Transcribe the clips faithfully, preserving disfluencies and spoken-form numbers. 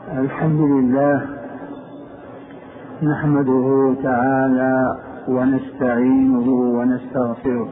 الحمد لله نحمده تعالى ونستعينه ونستغفره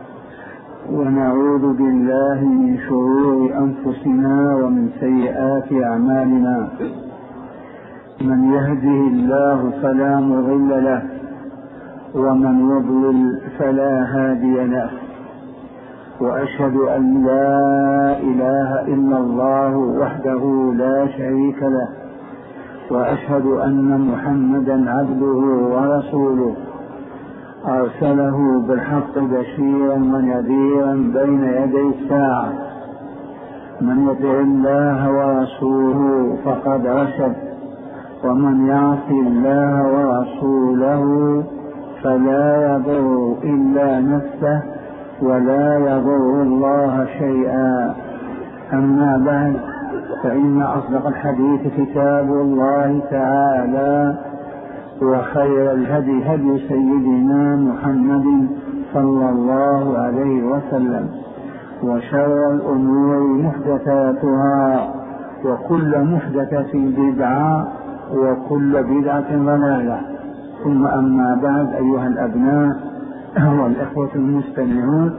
ونعوذ بالله من شرور أنفسنا ومن سيئات أعمالنا. من يهده الله فلا مضل له ومن يضلل فلا هادي له، وأشهد أن لا إله إلا الله وحده لا شريك له، وأشهد أن محمدا عبده ورسوله أرسله بالحق بشيرا ونذيرا بين يدي الساعة. من يطع الله ورسوله فقد رشد، ومن يعص الله ورسوله فلا يضر إلا نفسه ولا يضر الله شيئا. أما بعد، فإن أصدق الحديث كتاب الله تعالى، وخير الهدي هدي سيدنا محمد صلى الله عليه وسلم، وشر الأمور محدثاتها، وكل محدثة بدعة، وكل بدعة ضلالة. ثم أما بعد، أيها الأبناء والإخوة المستمعون،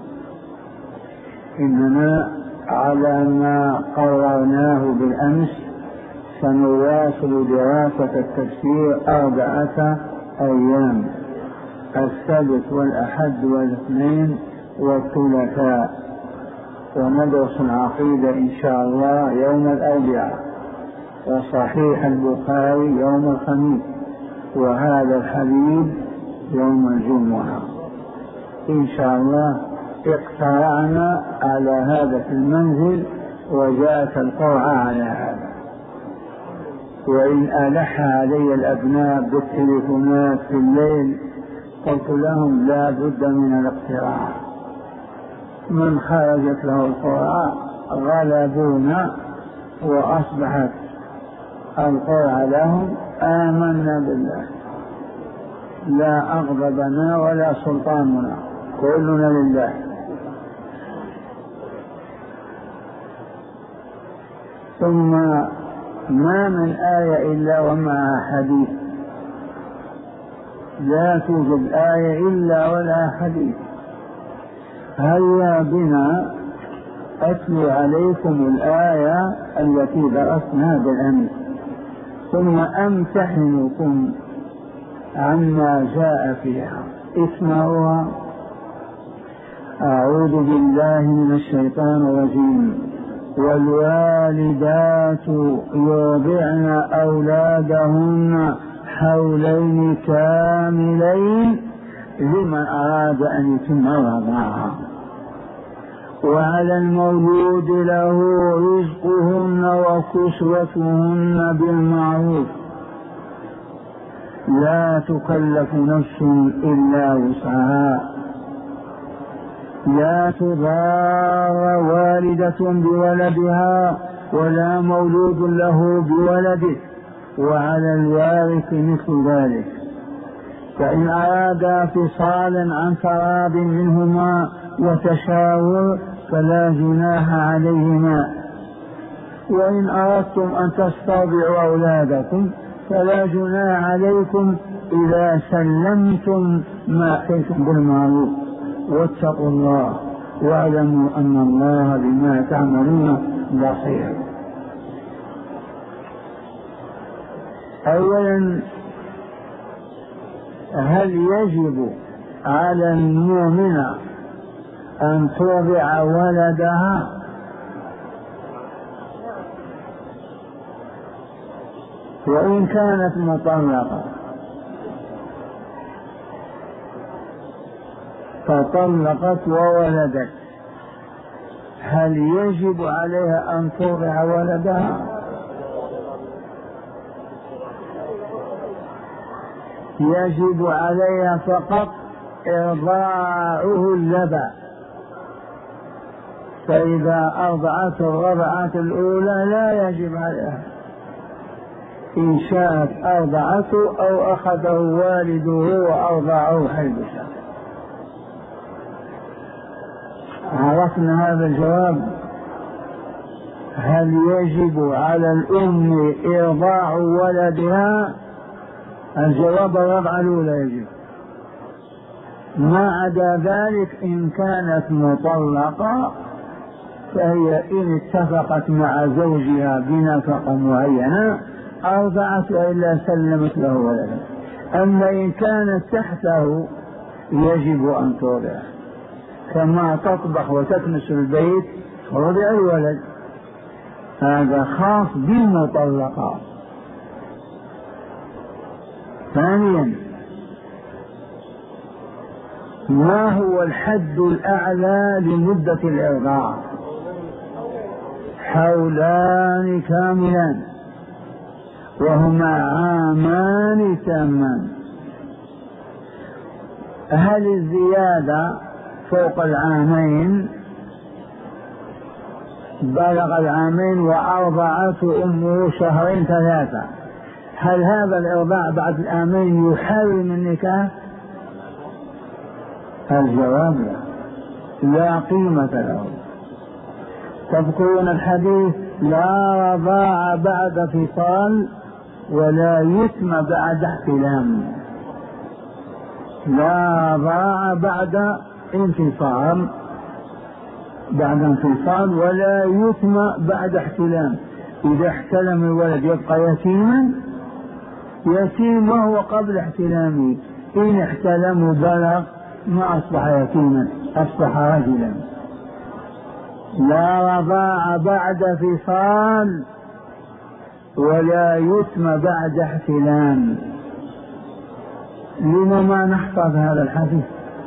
إننا على ما قررناه بالأمس سنواصل دراسة التفسير أربعة أيام: السبت والأحد والاثنين والثلاثاء، وندرس العقيدة إن شاء الله يوم الأربعاء، وصحيح البخاري يوم الخميس، وهذا الحديث يوم الجمعة إن شاء الله. اقترعنا على هذا في المنزل، وجاءت القرعة على هذا. وإن ألح علي الأبناء بالتليفونات في الليل قلت لهم لا بد من الاقتراع. من خرجت له القرعة غلبونا، وأصبحت القرعة لهم. آمنا بالله، لا أغضبنا ولا سلطاننا، كلنا لله. ثم ما من آية إلا ومعها حديث، لا توجد آية إلا ولا حديث. هيا بنا أتلو عليكم الآية التي درسنا بالأمس، ثم أمتحنكم عما جاء فيها. اسمعوها. أعوذ بالله من الشيطان الرجيم: والوالدات يرضعن أولادهن حولين كاملين لمن أراد أن يتم الرضاعة، وعلى المولود له رزقهن وكسوتهن بالمعروف، لا تكلف نفس إلا وسعها، لا تضار والدة بولدها ولا مولود له بولده، وعلى الوارث مثل ذلك. فإن أرادا فصالا عن تراض منهما وتشاور فلا جناح عليهما. وإن أردتم أن تسترضعوا أولادكم فلا جناح عليكم إذا سلمتم ما أتيتم بالمعروف، واتقوا الله واعلموا أن الله بما تعملون بصير. أولا، هل يجب على المؤمنة أن ترضع ولدها؟ وإن كانت مطلقة فطلقت وولدت، هل يجب عليها أن ترضع ولدها؟ يجب عليها فقط إرضاعه اللبن، فإذا أرضعت الرضعة الأولى لا يجب عليها. إن شاءت أرضعته أو أخذه والده وأرضعه حيث شاء. عرفنا هذا الجواب. هل يجب على الأم إرضاع ولدها؟ الجواب الرضعة الأولى يجب، ما عدا ذلك إن كانت مطلقة فهي إن اتفقت مع زوجها بنفقة معينة أرضعت وإلا سلمت له ولدا. أما إن كانت تحته يجب أن ترضع، كما تطبخ وتكنس البيت رضع الولد، هذا خاص بالمطلقات. ثانيا، ما هو الحد الأعلى لمدة الإرضاع؟ حولان كاملان وهما عامان تامان. هل الزيادة فوق العامين؟ بلغ العامين وأرضعته أمه شهرين ثلاثة، هل هذا الإرضاع بعد العامين يحرم النكاح؟ الجواب لا، لا قيمة له. تذكرون الحديث لا رضاع بعد فصال ولا يتم بعد احتلام، لا رضاع بعد انفصال بعد انفصال ولا يتم بعد احتلام. إذا احتلم الولد يبقى يتيما، يتيم وهو قبل احتلامه، إن احتلم بلغ ما أصبح يتيما، أصبح رجلا. لا رضاع بعد فصال ولا يتم بعد احتلام. لما ما نحفظ هذا الحديث؟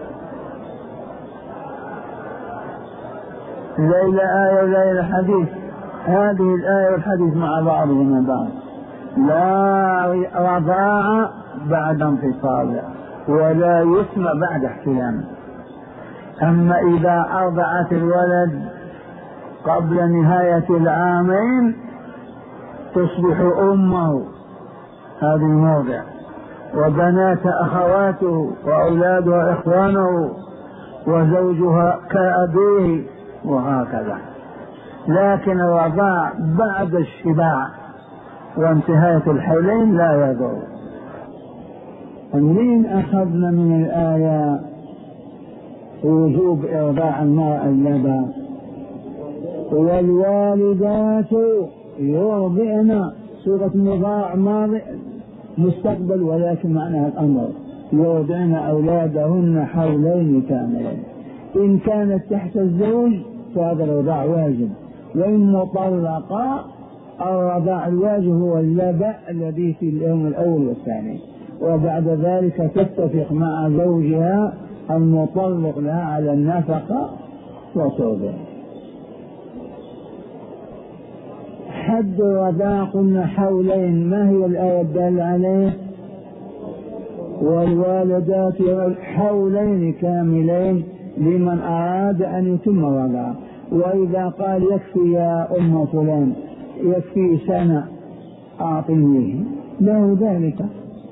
ليلة آية وليلة حديث، هذه الآية والحديث مع بعضهما بعض. لا رضاع بعد انفصال ولا يتم بعد احتلام. أما إذا أرضعت الولد قبل نهاية العامين تصبح أمه، هذه الموضع، وبنات أخواته وأولادها إخوانه وزوجها كأبيه وهكذا. لكن الرضاع بعد الشباع وانتهاية الحولين لا يضر. منين أخذنا من الآية وجوب إرضاع المرأة اللبن؟ والوالدات يرضعن، سورة النضاع ماضي مستقبل ولكن معناها الأمر، يرضعن أولادهن حولين كاملين. إن كانت تحت الزوج فهذا الرضاع واجب، وإن مطلقة الرضاع الواجب هو اللبن الذي في اليوم الأول والثاني، وبعد ذلك تتفق مع زوجها المطلق لها على النفقة وترضع. حد الرضاع قلنا حولين، ما هي الآية الدالة عليه؟ والوالدات حولين كاملين لمن أراد أن يتم الرضاعة. وإذا قال يكفي يا أم فلان يكفي سنة أعطينيه له ذلك،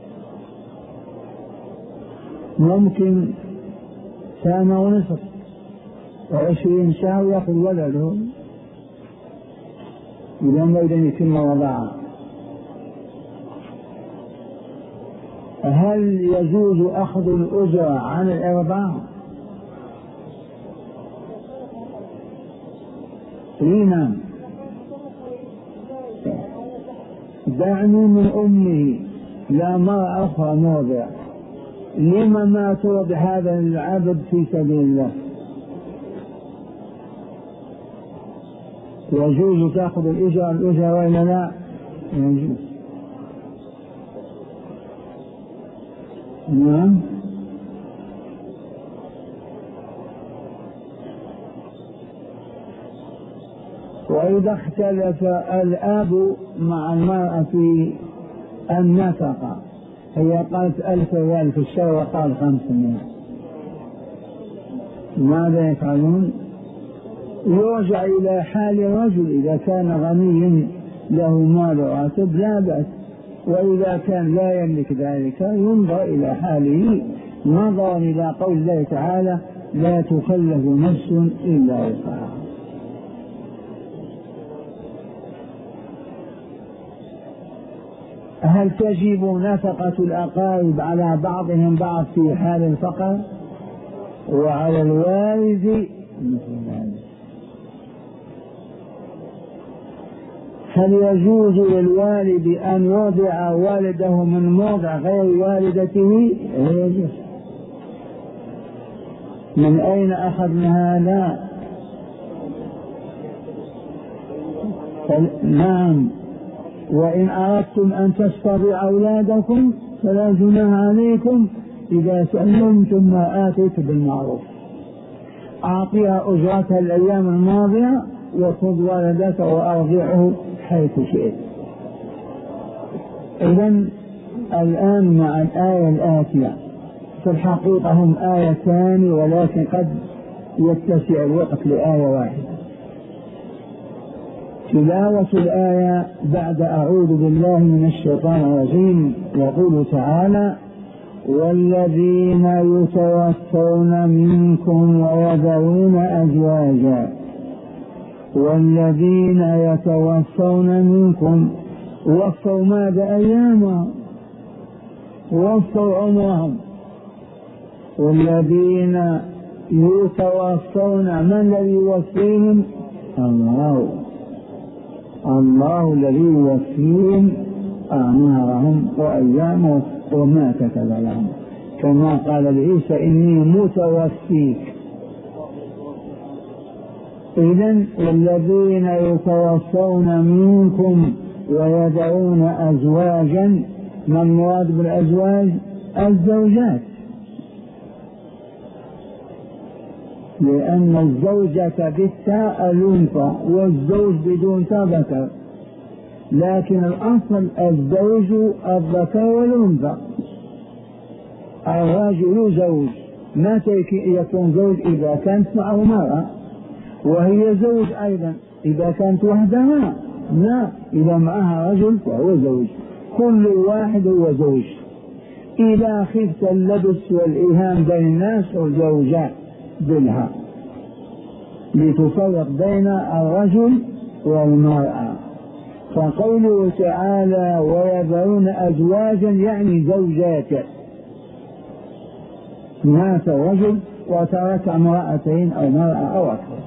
ممكن سنة ونصف وعشرين شهر يأخذ ولده إذا ما يريد أن يتم الرضاعة. هل يجوز أخذ الأجرة عن الإرضاع؟ نعم. دعني من أمه لا مرأة أخرى مرضع، لما ما ترضع هذا العبد في سبيل الله؟ يجوز تأخذ الأجرة الأجرة ولا لا؟ يجوز. نعم. وإذا اختلف الأب مع المرأة في النفقة، هي قالت ألف ريال في الشهر وقال خمسمائة، ماذا يفعلون؟ يرجع إلى حال الرجل، إذا كان غني له مال راتب لا بأس، وإذا كان لا يملك ذلك ينظر إلى حاله نظرا إلى قول الله تعالى لا تكلف نفس إلا وسعها. هل تجب نفقة الأقارب على بعضهم بعض في حال الفقر؟ وعلى الوالد مثل ذلك. هل يجوز للوالد أن يوضع والده من موضع غير والدته؟ يجوز. من أين أخذنا هذا؟ نعم. وإن أردتم أن تسترضعوا أولادكم فلا جناح عليكم إذا سلمتم ما آتيتم بالمعروف. أعطيها أجرتها الأيام الماضية وخذ ولدك وأرضعه حيث شئت. إذن الآن مع الآية الآتية، في الحقيقة هم آيتان ولكن قد يتسع الوقت لآية واحدة. تلاوة الآية بعد أعوذ بالله من الشيطان الرجيم. يقول تعالى: والذين يتوفون منكم ويذرون أزواجا والذين يتوفون منكم وفوا ماذا؟ أيامهم، وفوا عمرهم. والذين يتوفون، من الذي يوفيهم؟ الله. الله الذي يوفيهم أعمارهم وأيامهم وما كتب لهم، كما قال لعيسى: إني متوفيك. إذن والذين يتوفون منكم ويدعون أزواجا، ما المراد بالأزواج؟ الزوجات، لأن الزوجة بالتاء الأنثى والزوج بدون تاء ذكر، لكن الأصل الزوج الذكر والأنثى. الرجل زوج، متى يكون زوج؟ إذا كانت معه مرأة، وهي زوج أيضا إذا كانت وحدها، لا، إذا معها رجل فهو زوج. كل واحد هو زوج. إذا خفت اللبس والإيهام بين الناس والزوجات بالها، لتفرق بين الرجل والمرأة. فقوله تعالى: ويذرون أزواجا، يعني زوجات. مات رجل وترك امرأتين أو مرأة أو أكثر.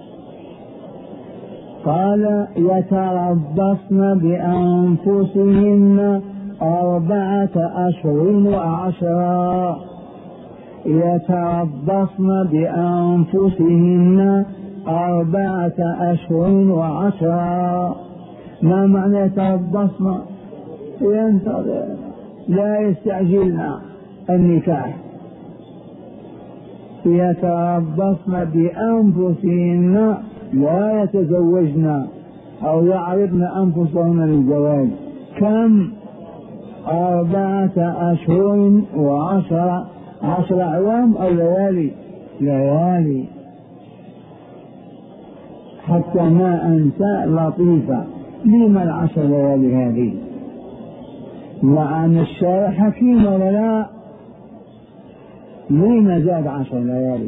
قال: يتربصن بأنفسهن أربعة أشهر وعشرا. يتربصن بأنفسهن أربعة أشهر وعشرا. ما معنى يتربصن؟ ينتظر، لا يستعجلن النكاح. يتربصن بأنفسهن، لا يتزوجن أو يعرضن أنفسهن للزواج. كم؟ أربعة أشهر وعشرة. عشر أعوام أو ليالي؟ ليالي. حتى ما أنسى لطيفة، لما العشر ليالي هذه؟ مع أن الشارع حكيم ولا لا؟ لما زاد عشر ليالي؟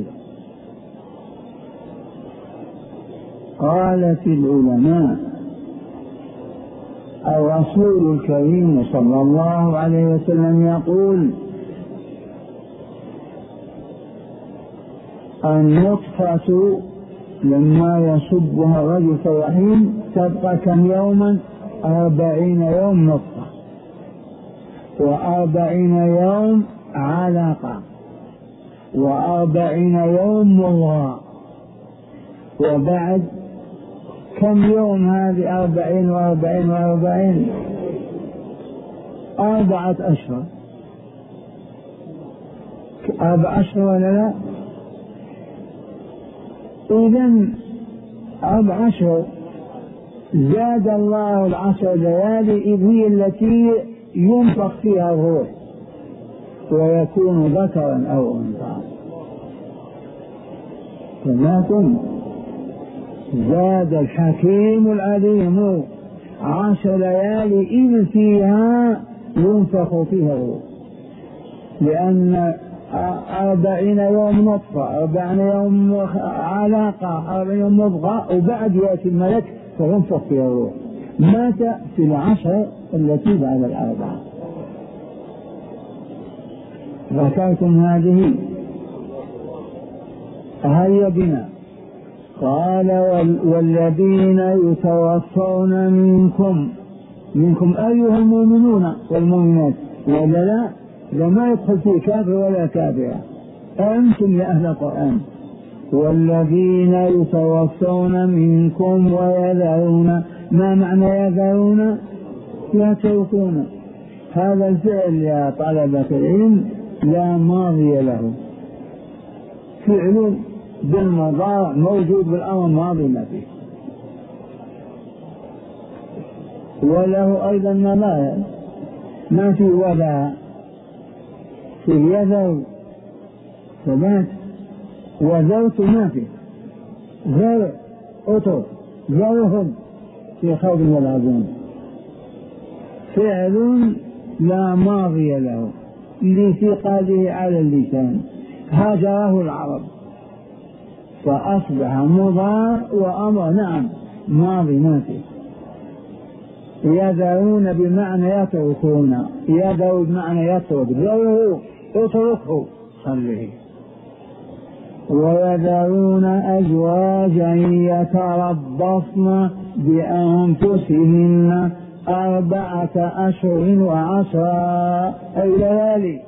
قالت العلماء: الرسول الكريم صلى الله عليه وسلم يقول: النطفة لما يصبها الرجل في الرحم تبقى كم يوما؟ أربعين يوم نطفة، وأربعين يوم علقة، وأربعين يوم مضغة. وبعد كم يوم هذه؟ أربعين وأربعين وأربعين، أربعة أشهر. أربع أشهر ولا لا؟ إذن أربع أشهر زاد الله العشر ليالي، إذ هي التي ينفخ فيها الروح ويكون ذكرا أو أنثى. فلكن زاد الحكيم العليم عشر ليالي إذ فيها ينفخ فيها الروح، لأن أربعين يوم نطفة، أربعين يوم علاقة، أربعين يوم مضغة، وبعد يأتي الملك فينفخ فيها الروح. مات في العشر التي بعد الأربعة. ذكرتم هذه. هيا بنا. قال والذين يتوفون منكم منكم أيها المؤمنون والمؤمنات، ولا لا لما يدخل في كافر ولا كافرة، أنتم يا أهل القرآن. والذين يتوفون منكم ويذرون، ما معنى يذرون؟ يتركون. هذا الفعل يا طلبة العلم لا ماضي له، فعل بالمضارع موجود بالأمر الماضي ما فيه، وله أيضا مضارع ما في وضع، في يذر ثبات، وذرت ما في، ذر أطر ذرهم في خوض يلعبون، فعل لا ماضي له لثقله على اللسان، هاجره العرب فأصبح مضارع وأمر نعم ماضي ما فيه. يذرون بمعنى يتركون، يذر بمعنى يترك، ذره اتركه خليه. ويذرون أزواجا يتربصن بأنفسهن أربعة أشهر وعشرا أي ليالي،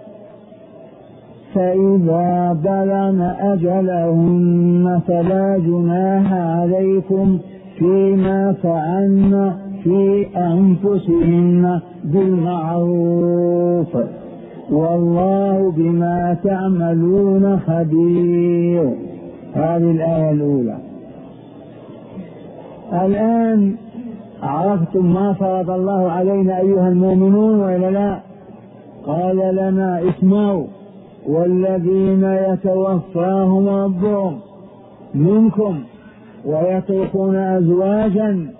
فإذا بلغن أجلهن فلا جناح عليكم فيما فعلن في أنفسهن بالمعروف والله بما تعملون خبير. هذه الآية الأولى. الآن عرفتم ما فرض الله علينا أيها المؤمنون وإلا لا؟ قال لنا اسمعوا والذين يتوفاهم ربهم منكم ويتركون أزواجا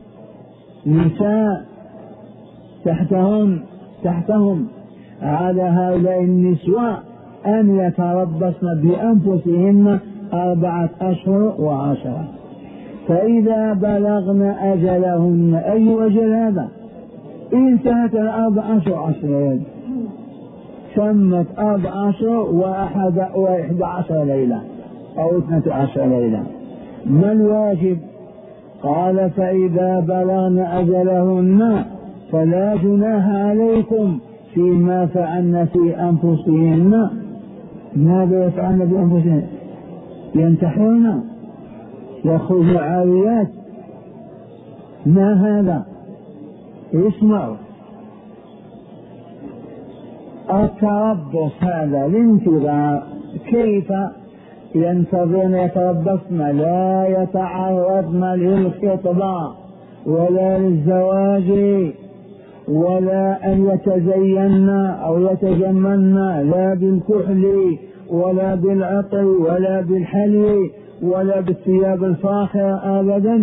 نساء تحتهم تحتهم على هؤلاء النسوة أن يتربصن بأنفسهن أربعة أشهر وعشرة، فإذا بلغن أجلهن، أي أجل هذا؟ انتهت الأربع أشهر عشر ليلة، سمت أربع أشهر وأحد وإحدى عشر ليلة أو اثنة عشر ليلة. ما الواجب؟ قال فإذا بلغن أجلهن فلا جناح عليكم فيما فعلن في أنفسهن. ماذا يفعلن بأنفسهن؟ ينتحرن، يخرج عاريات، ما هذا؟ اسمعوا، التربص هذا الانتظار. كيف ينتظرن يتربصن؟ لا يتعرضن للخطبة ولا للزواج ولا أن يتزين أو يتجملن، لا بالكحل ولا بالعطر ولا بالحلي ولا بالثياب الفاخرة أبدا.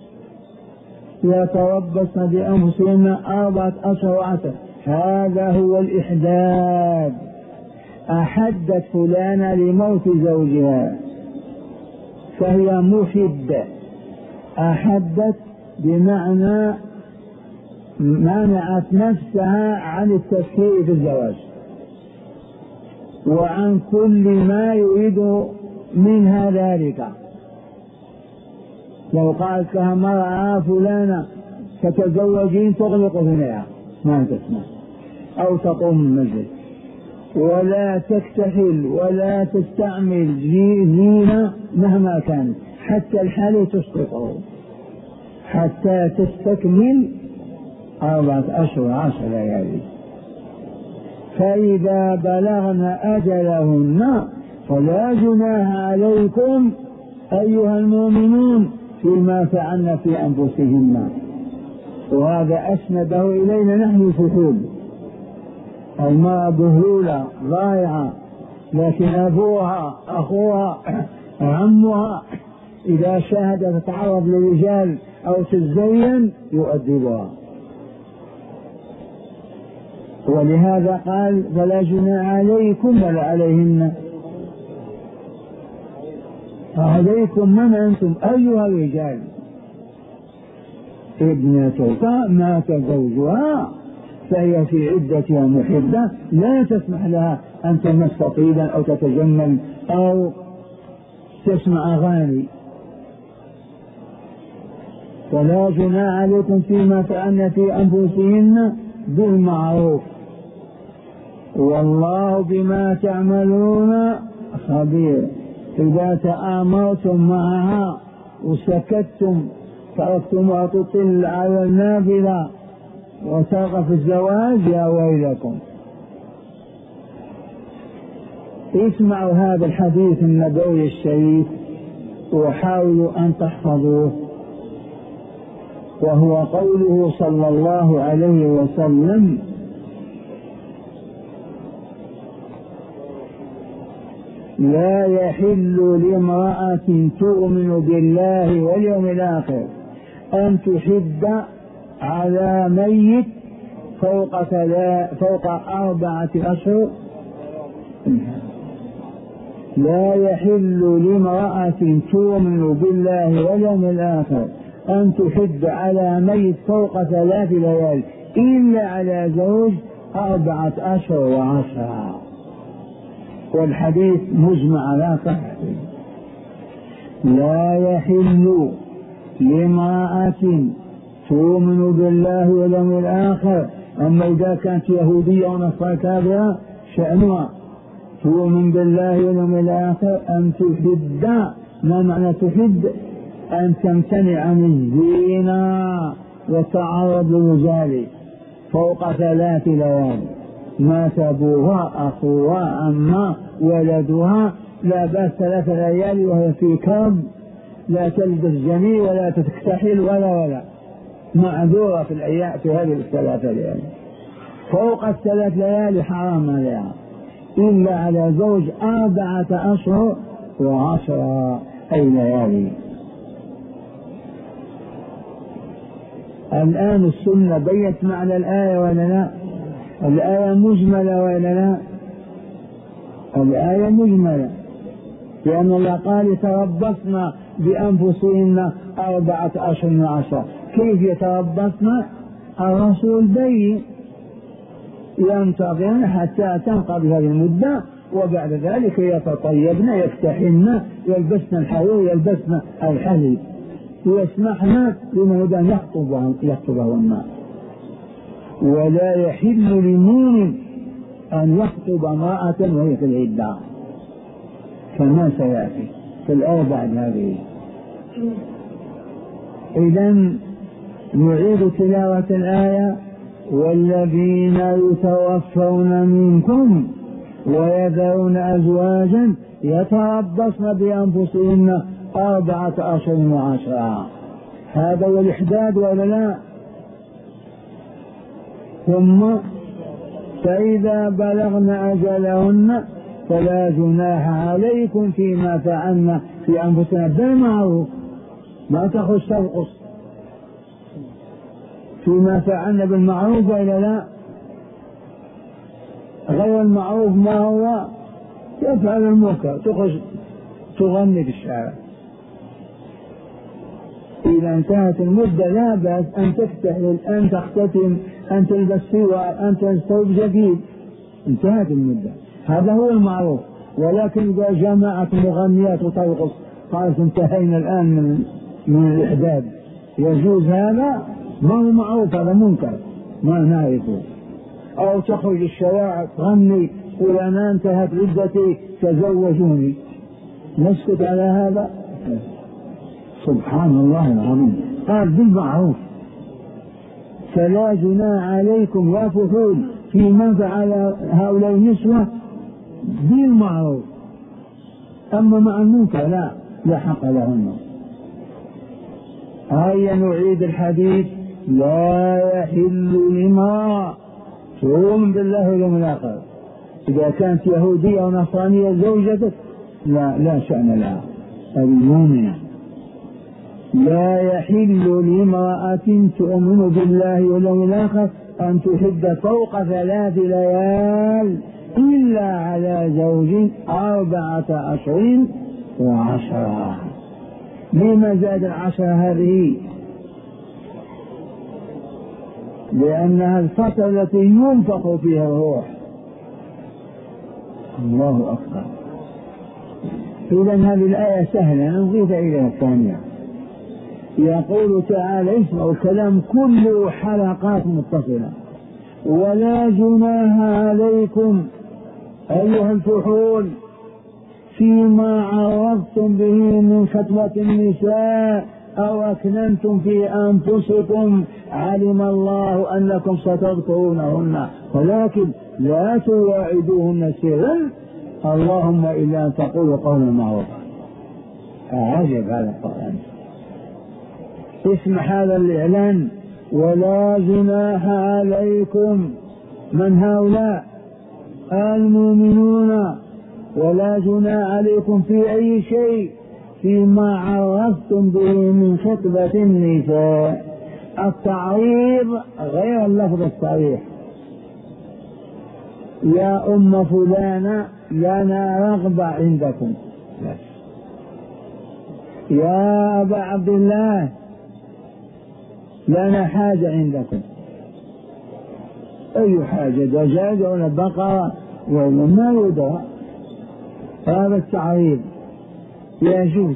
يتربصن بأنفسهن أربعة أشهر وعشرة. هذا هو الإحداد. أحدت فلانة لموت زوجها فهي محدة. أحدت بمعنى منعت نفسها عن التفكير في الزواج وعن كل ما يريد منها ذلك. لو قالت لها مرأة فلانة تتزوجين تغلق ثنيها ما تسمع أو تقوم من المسجد، ولا تكتحل ولا تستعمل زينة مهما كانت، حتى الحالي تسقطه حتى تستكمل أربعة أشهر عشر ليالي. فإذا بلغن أجلهن فلا جناح عليكم أيها المؤمنون فيما فعلن في أنفسهن. وهذا أسنده إلينا نحن الفحول. المرأة بهلولة ضائعة، لكن أبوها أخوها عمها إذا شاهد تتعرض للرجال أو تزين يؤدبها. ولهذا قال فلا جناح عليكم ولا عليهن. عليكم من أنتم أيها الرجال ابنتك مات زوجها فهي في عدتها محدة، لا تسمح لها أن تمس طيبا أو تتجمل أو تسمع أغاني. فلا جناح عليكم فيما فعلن في أنفسهن بالمعروف والله بما تعملون خبير. إذا تآمرتم معها وسكتتم تركتمها تطل على النافلة وترغب في الزواج، يا ويلكم. اسمعوا هذا الحديث النبوي الشريف وحاولوا أن تحفظوه، وهو قوله صلى الله عليه وسلم: لا يحل لامرأة تؤمن بالله واليوم الآخر أن تحد على ميت فوق, فوق أربعة أشهر. لا يحل لامرأة تؤمن بالله واليوم الآخر أن تحد على ميت فوق ثلاث ليال إلا على زوج أربعة أشهر وعشرة. والحديث مجمع على صحته. لا يحل لامرأة تؤمن بالله واليوم الآخر، أما إذا كانت يهودية ونصارى كافرة شأنها تؤمن بالله واليوم الآخر أن تحد. ما معنى تحد؟ أن تمتنع عن الزنا والتعرض للرجال فوق ثلاث ليال. مات أبوها أخوها أما ولدها لا بأس ثلاث ليالي وهي في كرب، لا تلبس جميل ولا تكتحل ولا ولا معذورة في الأيام في هذه الثلاث ليالي. فوق الثلاث ليالي حرام عليها إلا على زوج أربعة أشهر وعشرة أي ليالي. الآن السنة بيت معنى الآية ولا لا؟ الآية مجملة ولا لا؟ الآية مجملة، لأن الله قال يتربصن بأنفسهن أربعة أشهر وعشرة. كيف يتربصن؟ الرسول بين ينتظرن حتى تنقضي هذه المدة، وبعد ذلك يتطيبن يفتحن يلبسن الحرير يلبسن الحلي ويسمحن لمن يريد أن يخطبهن. ولا يحل لمؤمن أن يخطب امرأة وهي في العدة كما سيأتي في الآية بعد هذه. إذن نعيد تلاوة الآية: والذين يتوفون منكم ويذرون أزواجا يتربصن بأنفسهن أربعة أشهر وعشرة. هذا هو الإحداد ولا لا؟ ثم فإذا بلغن أجلهن فلا جناح عليكم فيما فعلن في أنفسنا بالمعروف. ما تخش تنقص فيما فعلن بالمعروف وإلا لا؟ غير المعروف ما هو؟ تفعل المنكر، تخش تغني في الشارع. إذا انتهت المدة لا بأس أن تفتحل، أن تختتم، أن تلبس سوار، أن تلبس ثوب جديد. انتهت المدة، هذا هو المعروف. ولكن إذا جمعت مغنيات وترقص قالت انتهينا الآن من من الإحداد، يجوز هذا؟ ما هو معروف، هذا منكر ما نعرفه. أو تخرج الشوارع تغني قل أنا انتهت عدتي تزوجوني، نسكت على هذا؟ سبحان الله العظيم. قال بالمعروف. فلا جناح عليكم يا فحول في من فعل هؤلاء النسوة بالمعروف، أما مع المنكر لا لا حق لهن. هيا نعيد الحديث: لا يحل لما تؤمن بالله واليوم الآخر. إذا كانت يهودية ونصرانية زوجتك لا لا شأن لها، هذه مؤمنة. لا يحل لامرأة تؤمن بالله واليوم الآخر أن تحد فوق ثلاث ليال إلا على زوج أربعة أشهر وعشرة. لما زاد العشرة هذه؟ لأنها الفترة التي ينفخ فيها الروح. الله أكبر. إذا هذه الآية سهلة، نضيف إليها الثانية. يقول تعالى اسمعوا الكلام كله حلقات متصلة: ولا جناح عليكم أيها الفحول فيما عرضتم به من خطبة النساء أو أكننتم في أنفسكم علم الله أنكم ستذكرونهن ولكن لا تواعدوهن سرا اللهم إلا أن تقولوا قولا معروفا. عجب هذا القرآن. اسمع هذا الإعلان: ولا جناح عليكم. من هؤلاء؟ المؤمنون. ولا جناح عليكم في أي شيء فيما عرضتم به من خطبة النساء. التعريض غير اللفظ الصريح: يا أم فلانة لنا رغبة عندكم، يا أبا عبد الله لنا حاجة عندكم. أي حاجة؟ دجاجة ولا بقرة ولا ما يدرى. هذا التعريض يجوز.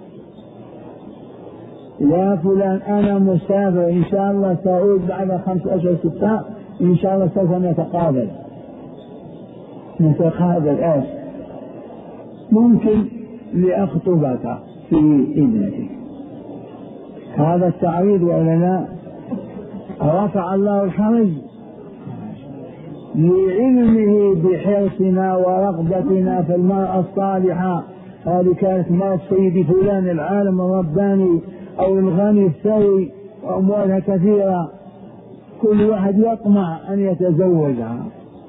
يا فلان أنا مسافر إن شاء الله سأعود بعد خمس أشهر ستة إن شاء الله سوف نتقابل نتقابل آه ممكن لأخطبك في ابنتي. هذا التعريض ولا لا؟ رفع الله الحرج لعلمه بحرصنا ورغبتنا في المرأة الصالحة. هذه كانت مرأة سيد فلان العالم الرباني أو الغني الثري وأموالها كثيرة، كل واحد يطمع أن يتزوجها.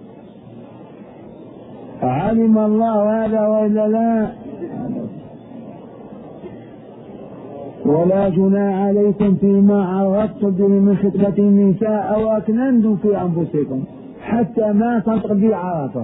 علم الله هذا وإلا لا؟ ولا جناح عليكم فيما عرضتم به من خطبة النساء أو أكننتم في أنفسكم حتى ما تنطق عرفها.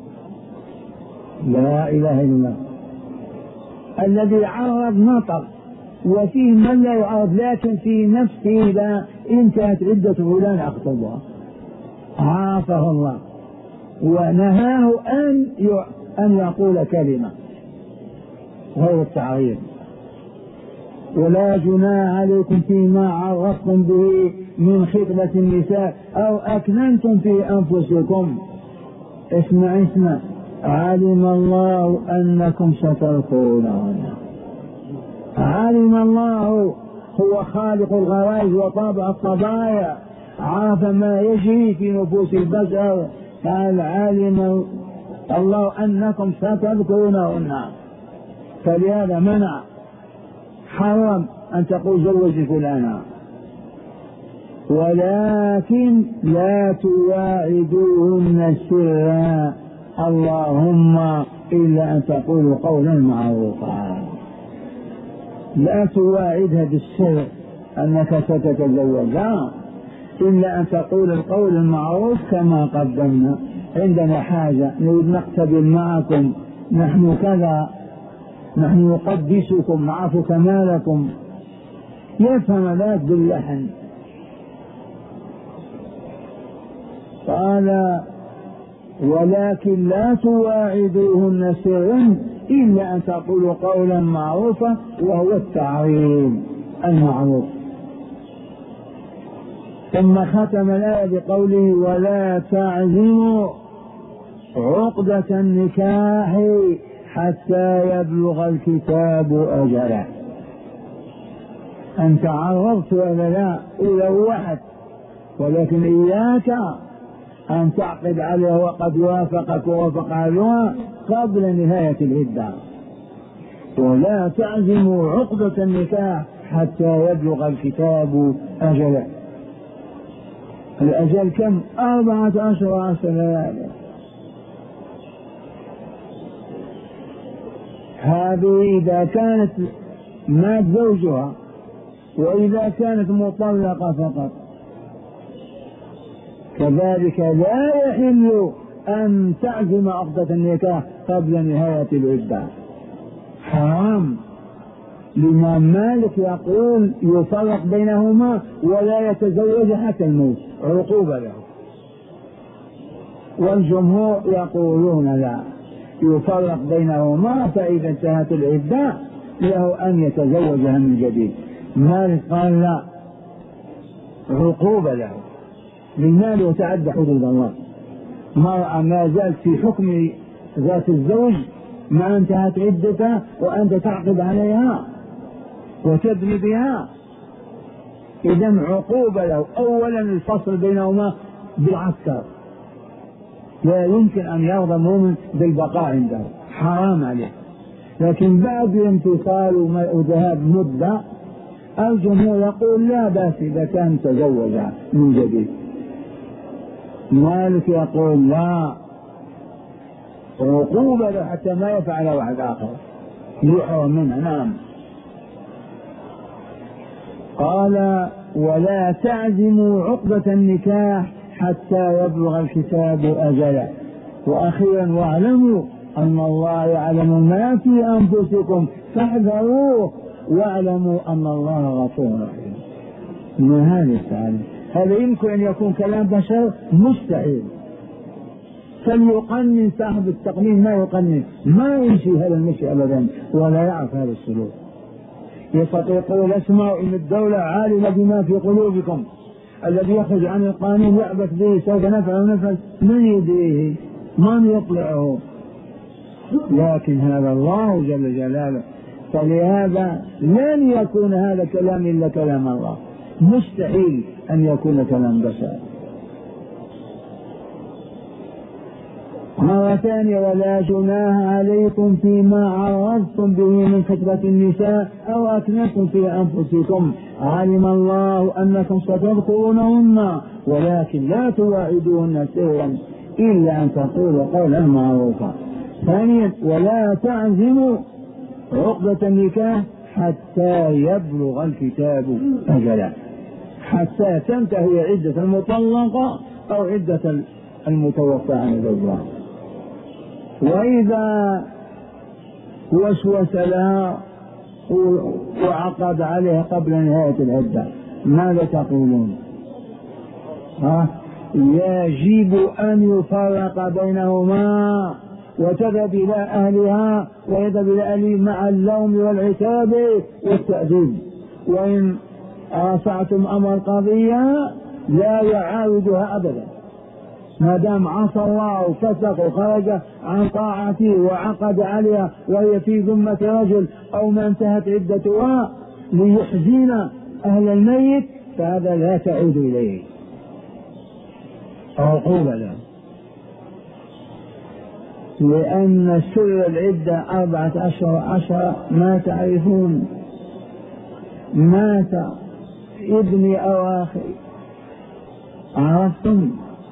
لا إله إلا الله. الذي عرض نطق، وفيه من لا يعرض لكن في نفسه إذا انتهت عدة فلان أخطبها عافه الله ونهاه أن أن يقول كلمة غير التعريض. ولا جناح عليكم فيما عرضتم به من خطبة النساء أو أكننتم في أنفسكم. اسمع اسمع: علم الله أنكم ستذكرونهن. علم الله هو خالق الغرائز وطابع الطبايع، عرف ما يجري في نفوس البشر. قال علم الله أنكم ستذكرونهن، فلهذا منع حرم أن تقول زوجي فلانا، ولكن لا تواعدوهن سرا اللهم إلا أن تقولوا قولا معروفا. لا تواعدها بالسر أنك ستتزوجها إلا أن تقول القول المعروف كما قدمنا: عندنا حاجة نريد نقتبل معكم، نحن كذا، نحن نقدسكم، نعرف كمالكم. يفهم ذلك باللحن. قال ولكن لا تواعدوهن سرا إلا أن تقولوا قولا معروفا، وهو التعريض المعروف. ثم ختم الآية بقوله ولا تعزموا عقدة النكاح حتى يبلغ الكتاب أجله. أنت عرضت ولا لا إلى واحد، ولكن إياك أن تعقد عليه وقد وافقك ووافق عليها قبل نهاية العدة. ولا تعزموا عقدة النكاح حتى يبلغ الكتاب أجله. الأجل كم؟ أربعة أشهر سنوات. هذه إذا كانت مات زوجها، وإذا كانت مطلقة فقط. كذلك لا يحل أن تعزم عقدة النكاح قبل نهاية العدة، حرام. الإمام مالك يقول يفرق بينهما ولا يتزوج حتى الموت، عقوبة له. والجمهور يقولون لا، يفرق بينهما، فإذا انتهت العدة له أن يتزوجها من جديد. مالك قال لا، عقوبة له، للمال يتعدى حدود الله. مرأة ما زالت في حكم ذات الزوج ما انتهت عدتها وأنت تعقد عليها وتبني بها، إذن عقوبة له. أولا الفصل بينهما بالعسكر، لا يمكن أن يرضى المؤمن بالبقاء عنده، حرام عليه. لكن بعد انفصال وذهاب مدة الجمهور يقول لا بأس إذا كان تزوج من جديد. مالك يقول لا، عقوبة له حتى ما يفعل واحد آخر يحرم منها. نعم. قال ولا تعزموا عقدة النكاح حتى يبلغ الكتاب أجله. وأخيرا واعلموا أن الله يعلم ما في أنفسكم فاحذروه واعلموا أن الله غفور رحيم. ما هذا السؤال؟ هذا يمكن أن يكون كلام بشر؟ مستحيل. فليقنن صاحب التقنين ما يقنن، ما يمشي هذا المشي أبدا ولا يعرف هذا السلوك. يستطيع يقول اسمعوا إن الدولة عالمة بما في قلوبكم، الذي يخرج عن القانون يعبث به سوف نفعل ونفعل، من يدريه من يطلعه؟ لكن هذا الله جل جلاله. فلهذا لن يكون هذا كلام إلا كلام الله، مستحيل أن يكون كلام بشر. مرة ثانية ولا جناح عليكم فيما عرضتم به من خطبة النساء أو أكنتم في أنفسكم علم الله أنكم ستذكرونهن ولكن لا تواعدوهن سرا إلا أن تقولوا قولا معروفا. ثانيا ولا تعزموا عقدة النكاح حتى يبلغ الكتاب أجله، حتى تنتهي عدة المطلقة أو عدة المتوفى عن زوجها. وإذا وسوس لها وعقد عليها قبل نهاية العدة ماذا تقولون؟ ها؟ يجب أن يفرق بينهما وتذهب إلى أهلها ويذهب إلى أهله مع اللوم والعتاب والتأديب. وإن رفعتم أمر القضية لا يعاودها أبدا، ما دام عصى الله وفسق وخرج عن طاعته وعقد عليها وهي في ذمة رجل أو ما انتهت عدتها ليحزن أهل الميت فهذا لا تعود إليه، عقوبة له. لأن سر العدة أربعة أشهر عشرة ما تعرفون. مات ابني أو أخي عرفتم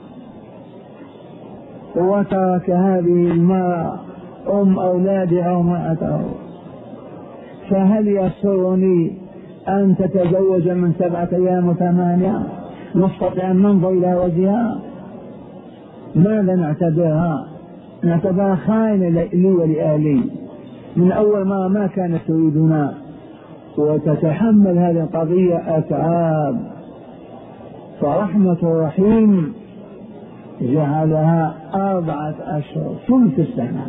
وترك هذه المرأة أم أولادي أو امرأته، فهل يسرني أن تتزوج من سبعة أيام وثمانية نستطيع أن ننظر إلى وجهها؟ ماذا نعتبرها؟ نعتبرها خائنة لي ولأهلي. من أول مرة ما كانت تريدنا وتتحمل هذه القضية أتعاب، فرحمة الرحيم جعلها أربعة أشهر ثلث السنة.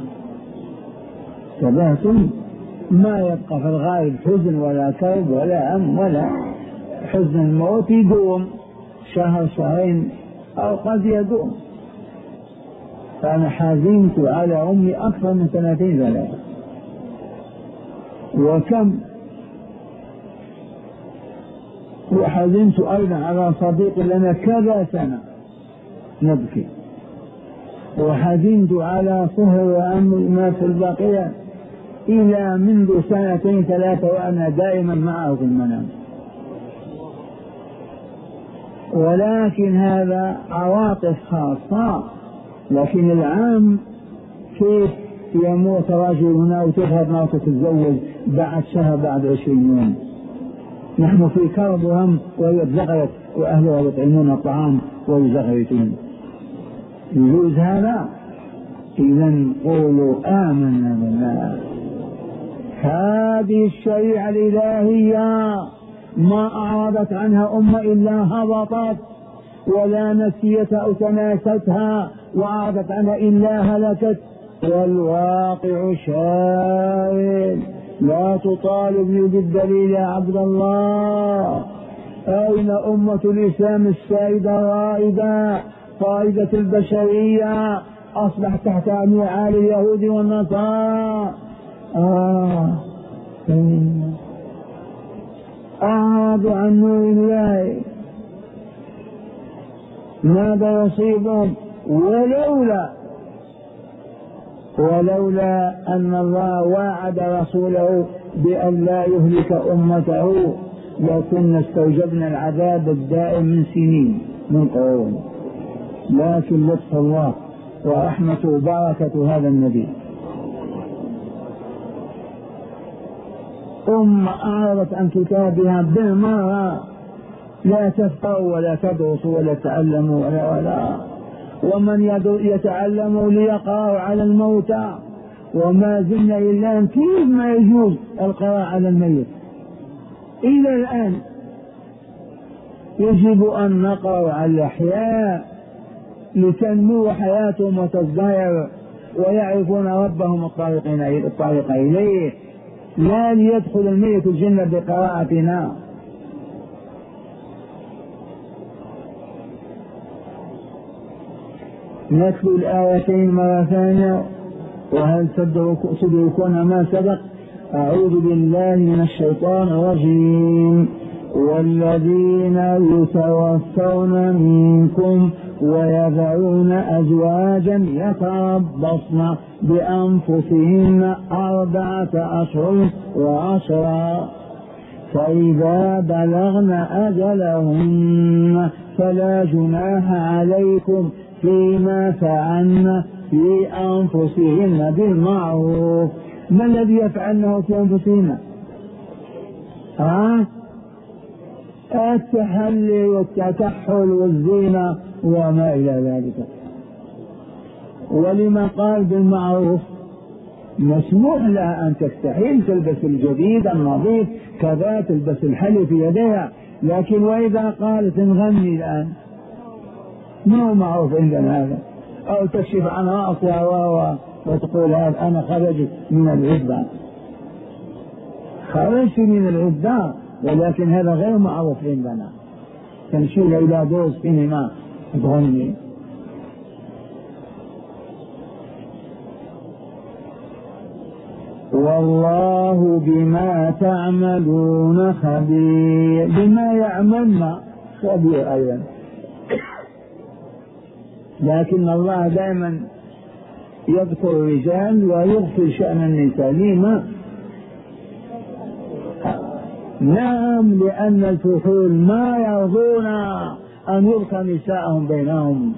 تبهتم ما يبقى في الغالب حزن ولا كرب ولا أم ولا حزن الموت، يدوم شهر شهرين أو قد يدوم. فأنا حزنت على أمي أكثر من سنتين ثلاثة، وكم وحزنت أيضا على صديق لنا كذا سنة نبكي، وحزنت على صهر وأمر ما في البقية إلى منذ سنتين ثلاثة وأنا دائما معه في المنام. ولكن هذا عواطف خاصة. لكن العام كيف يموت رجل هنا وتذهب معه تتزوج بعد شهر بعد عشرين يوم، نحن في كرب وهم وهي زغرت وأهلها يطعمون الطعام ويزغرتون، يجوز هذا؟ إذا قولوا آمنا بالله. هذه الشريعة الإلهية ما أعرضت عنها أمة إلا هبطت ولا نسيت أو تناستها وأعرضت عنها إلا هلكت. والواقع شاهد. لا تطالبني بالدليل يا عبد الله. أين أمة الإسلام السائدة الرائدة قائدة البشرية أصبح تحت نعال اليهود والنصارى؟ آه أعرضوا عن نور الله ماذا يصيبهم؟ ولولا ولولا أن الله وعد رسوله بأن لا يهلك أمته لكنا استوجبنا العذاب الدائم من سنين من قرون. لكن لطف الله ورحمته وبركة هذا النبي. أمة أعرضت عن كتابها بالمرة، لا تفقهوا ولا تدرسوا ولا تعلموا ولا ولا ومن يتعلموا ليقرأوا على الموتى. وما زلنا إلا كيف ما يجوز القراءة على الميت إلى الآن. يجب أن نقرأ على الأحياء لتنمو حياتهم وتزدهر ويعرفون ربهم الطريقين الطريق إليه، لا ليدخل الميت الجنة بقراءتنا. نتلو الآيتين مرة ثانية. وهل تدركون ما سبق؟ أعوذ بالله من الشيطان الرجيم. والذين يتوفون منكم ويذرون أزواجا يتربصن بأنفسهن أربعة أشهر وعشرا فإذا بلغن أجلهن فلا جناح عليكم فيما فعلن في أنفسهن بالمعروف. ما الذي يفعلنه في أنفسهن؟ ها؟ التحلي والتكحل والزينة وما إلى ذلك. ولما قال بالمعروف؟ مسموح لها أن تستحيل تلبس الجديد النظيف كذا تلبس الحلي في يديها، لكن وإذا قالت نغني الآن ما هو معروف عندنا هذا، أو تكشف عن رأسها وتقول أنا خرجت من العدة. خرجت من العدة ولكن هذا غير معروف عندنا. تمشي إلى دور سينما تغني. والله بما تعملون خبير. بما يعملنا خبير أيضا، لكن الله دائما يذكر الرجال ويغفل شأن النساء. لما؟ نعم، لأن الفحول ما يرضون أن يلقى نساءهم بينهم.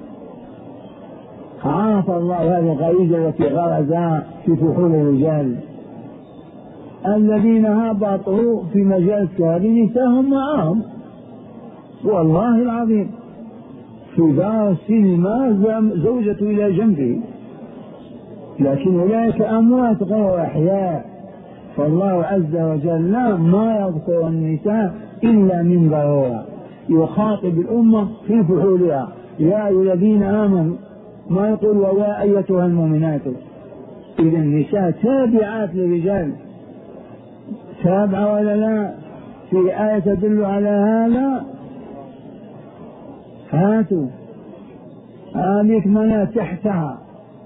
عرف الله هذه الغريزة التي غرزها في فحول الرجال. الذين هبطوا في مجال هذه نساءهم معهم والله العظيم في دار السينما زوجة إلى جنبه، لكن أولئك أموات غير أحياء. فالله عز وجل ما يذكر النساء إلا من ضرورة، يخاطب الأمة في فحولها. يا أيها الذين آمنوا، ما يقول ويا أيتها المؤمنات. إذا النساء تابعات للرجال، تابعة ولا لا؟ في آية تدل على هذا. هاتوا هذيك منى تحتها.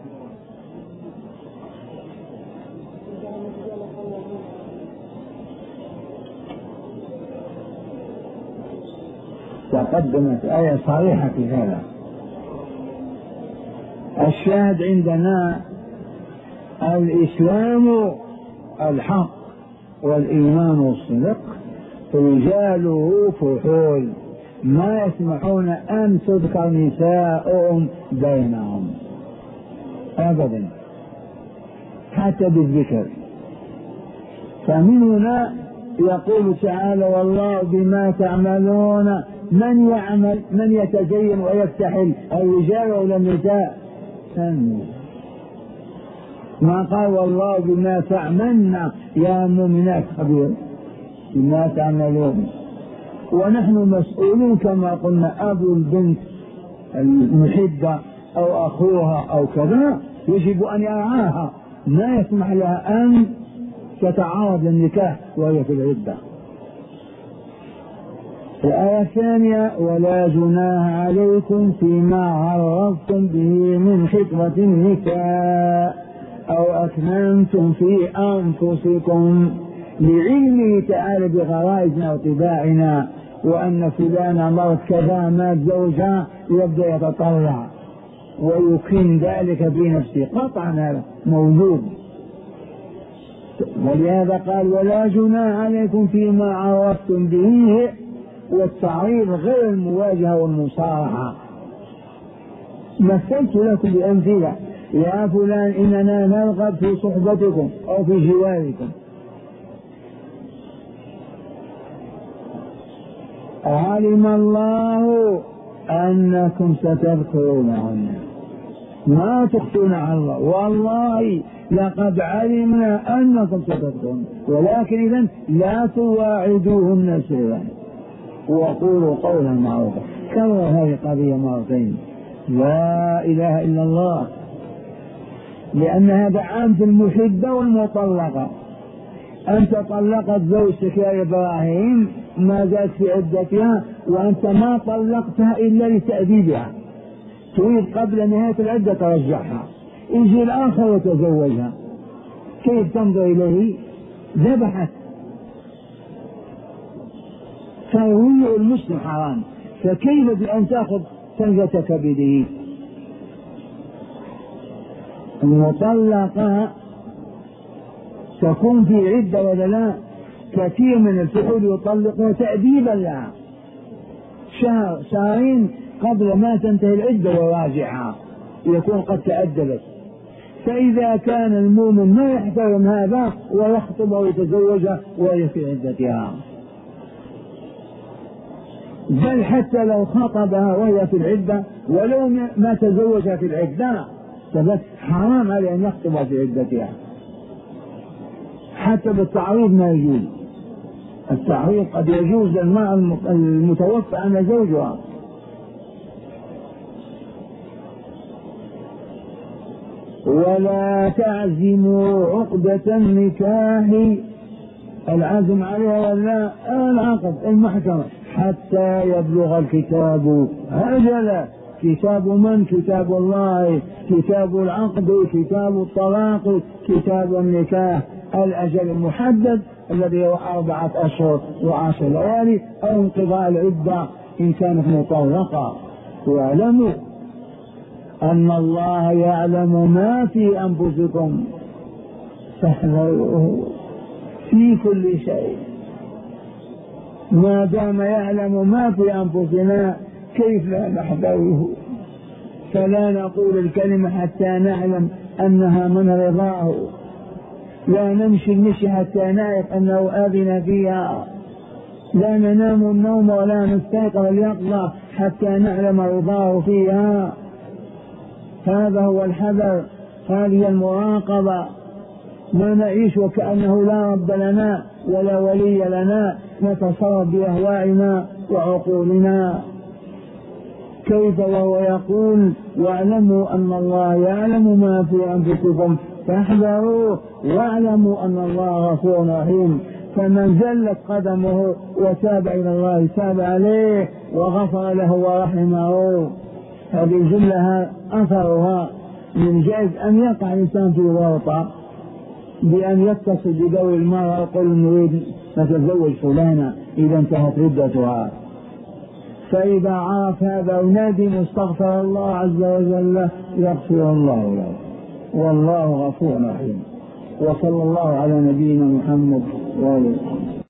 تقدمت آية صريحة في هذا. الشاهد عندنا الإسلام الحق والإيمان الصدق، رجاله فحول، ما يسمحون أن تذكر نساءهم بينهم أبدا حتى بالذكر. فمن هنا يقول تعالى والله بما تعملون. من يعمل من يتزين ويفتحل، الرجال ولا النساء؟ ما قال والله بما تعملن يا مؤمنات خبير بما تعملون. ونحن مسؤولون كما قلنا. أبو البنت المحبة أو أخوها أو كذا يجب أن يرعاها، ما يسمح لها أن تتعرض للنكاح وهي في العدة. الآية الثانية: ولا جناح عليكم فيما عرضتم به من خطبة النساء أو أكننتم في أنفسكم، لعلمه تعالى بغرائزنا وطباعنا، وأن فلان مرت كذا مات زوجها يبدأ يتطلع ويكن ذلك في نفسه، قطعا هذا موجود. ولهذا قال: ولا جناح عليكم فيما عرضتم به، والتعريض غير المواجهة والمصارحة. مثلت لكم بأمثلة: يا فلان إننا نرغب في صحبتكم أو في جواركم. علم الله أنكم ستذكرونهن، ما تخفون عن الله، والله لقد علمنا أنكم ستذكرون، ولكن إذن لا تواعدوهن سرا وقولوا قولا معروفا. كرر هذه القضية مرتين: لا إله إلا الله، لأن هذا عام في المحبة والمطلقة. أنت طلقت زوجتك يا إبراهيم ما زالت في عدتها، وأنت ما طلقتها إلا لتأديبها، تريد قبل نهاية العدة ترجعها، يجي الآخر وتزوجها، كيف تنظر إليه؟ ذبحت. ترويع المسلم حرام، فكيف بأن تأخذ سلفتك بيده؟ المطلقة تكون في عدة ولا لا؟ كثير من الفحول يطلقها تأديبا لها، شهر شهرين قبل ما تنتهي العدة وراجعها، يكون قد تأدبت. فإذا كان المؤمن ما يحترم هذا ويخطبها ويتزوجها وهي في عدتها، بل حتى لو خطبها وهي في العدة ولو ما تزوجها في العدة فبس حرام عليه أن يخطبها في عدتها، حتى بالتعريض ما يجوز. التعريض قد يجوز للمرأة المتوفى عن زوجها. ولا تعزموا عقدة النكاح، العزم عليها ولا العقد المحكمة، حتى يبلغ الكتاب أجله. كتاب من؟ كتاب الله، كتاب العقد، كتاب الطلاق، كتاب النكاح، الأجل المحدد الذي هو أربعة أشهر وعشر ليالي أو انقضاء العدة إن كانت مطلقة. واعلموا أن الله يعلم ما في أنفسكم فاحذروه في كل شيء. ما دام يعلم ما في أنفسنا كيف لا نحذره؟ فلا نقول الكلمة حتى نعلم أنها من رضاه، لا نمشي المشي حتى نعرف أنه آذن فيها، لا ننام النوم ولا نستيقظ اليقظة حتى نعلم رضاه فيها. هذا هو الحذر، هذه المراقبة. ما نعيش وكأنه لا رب لنا ولا ولي لنا، نتصرف بأهوائنا وعقولنا. كيف وهو يقول: واعلموا أن الله يعلم ما في أنفسكم فاحذروه واعلموا أن الله غفور رحيم. فمن زلت قدمه وتاب إلى الله تاب عليه وغفر له ورحمه. هذه الجملة أثرها من جائز أن يقع الإنسان في ورطة بأن يتصل بذوي المرأة ويقول نريد نتزوج فلانة إذا انتهت عدتها، فإذا عرف هذا وندم استغفر الله عز وجل يغفر الله له، والله غفور رحيم. وصلى الله على نبينا محمد وآله.